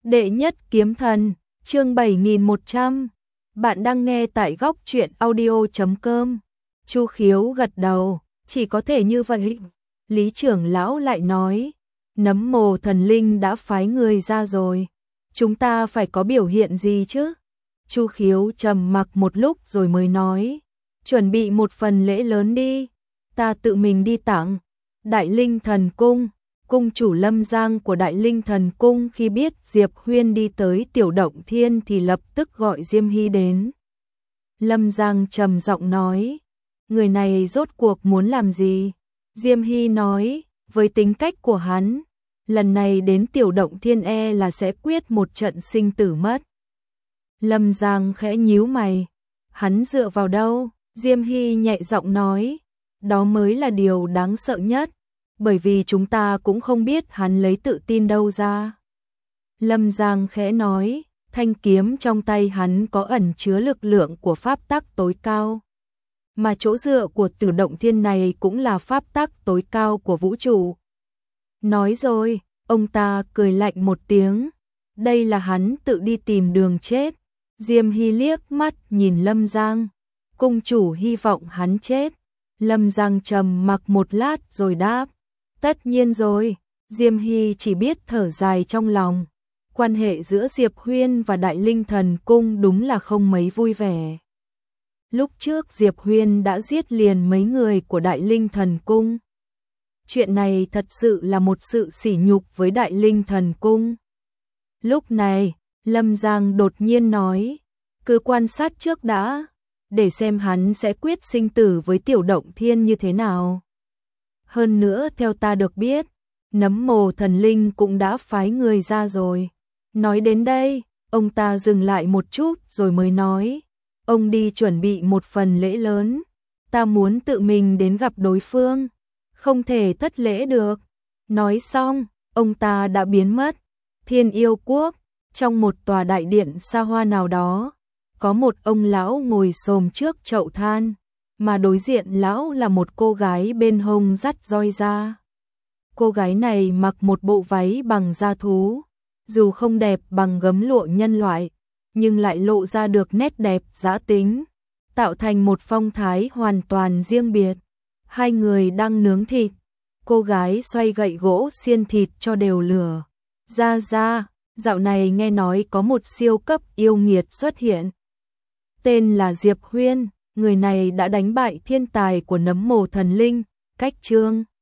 Đệ nhất kiếm thần, chương 7100. Bạn đang nghe tại góc truyện audio.com. Chu Khiếu gật đầu, chỉ có thể như vậy. Lý trưởng lão lại nói, Nấm Mồ Thần Linh đã phái người ra rồi, chúng ta phải có biểu hiện gì chứ? Chu Khiếu trầm mặc một lúc rồi mới nói, chuẩn bị một phần lễ lớn đi, ta tự mình đi tặng. Đại Linh Thần Cung. Cung chủ Lâm Giang của Đại Linh Thần Cung khi biết Diệp Huyên đi tới Tiểu Động Thiên thì lập tức gọi Diêm Hy đến. Lâm Giang trầm giọng nói, người này rốt cuộc muốn làm gì? Diêm Hy nói, với tính cách của hắn, lần này đến Tiểu Động Thiên là sẽ quyết một trận sinh tử mất. Lâm Giang khẽ nhíu mày, hắn dựa vào đâu? Diêm Hy nhẹ giọng nói, đó mới là điều đáng sợ nhất. Bởi vì chúng ta cũng không biết hắn lấy tự tin đâu ra. Lâm Giang khẽ nói, thanh kiếm trong tay hắn có ẩn chứa lực lượng của pháp tắc tối cao. Mà chỗ dựa của Tiểu Động Thiên này cũng là pháp tắc tối cao của vũ trụ. Nói rồi, ông ta cười lạnh một tiếng. Đây là hắn tự đi tìm đường chết. Diêm Hy liếc mắt nhìn Lâm Giang. Cung chủ hy vọng hắn chết. Lâm Giang trầm mặc một lát rồi đáp. Tất nhiên rồi, Diêm Hy chỉ biết thở dài trong lòng. Quan hệ giữa Diệp Huyên và Đại Linh Thần Cung đúng là không mấy vui vẻ. Lúc trước Diệp Huyên đã giết liền mấy người của Đại Linh Thần Cung. Chuyện này thật sự là một sự sỉ nhục với Đại Linh Thần Cung. Lúc này, Lâm Giang đột nhiên nói, cứ quan sát trước đã, để xem hắn sẽ quyết sinh tử với Tiểu Động Thiên như thế nào. Hơn nữa theo ta được biết, Nấm Mồ Thần Linh cũng đã phái người ra rồi. Nói đến đây, ông ta dừng lại một chút rồi mới nói, ông đi chuẩn bị một phần lễ lớn, ta muốn tự mình đến gặp đối phương, không thể thất lễ được. Nói xong, ông ta đã biến mất. Thiên Yêu Quốc, trong một tòa đại điện xa hoa nào đó, có một ông lão ngồi xổm trước chậu than. Mà đối diện lão là một cô gái bên hông dắt roi ra. Cô gái này mặc một bộ váy bằng da thú, dù không đẹp bằng gấm lụa nhân loại, nhưng lại lộ ra được nét đẹp dã tính, tạo thành một phong thái hoàn toàn riêng biệt. Hai người đang nướng thịt, cô gái xoay gậy gỗ xiên thịt cho đều lửa. Ra, dạo này nghe nói có một siêu cấp yêu nghiệt xuất hiện. Tên là Diệp Huyên. Người này đã đánh bại thiên tài của Nấm Mồ Thần Linh, Cách Trương.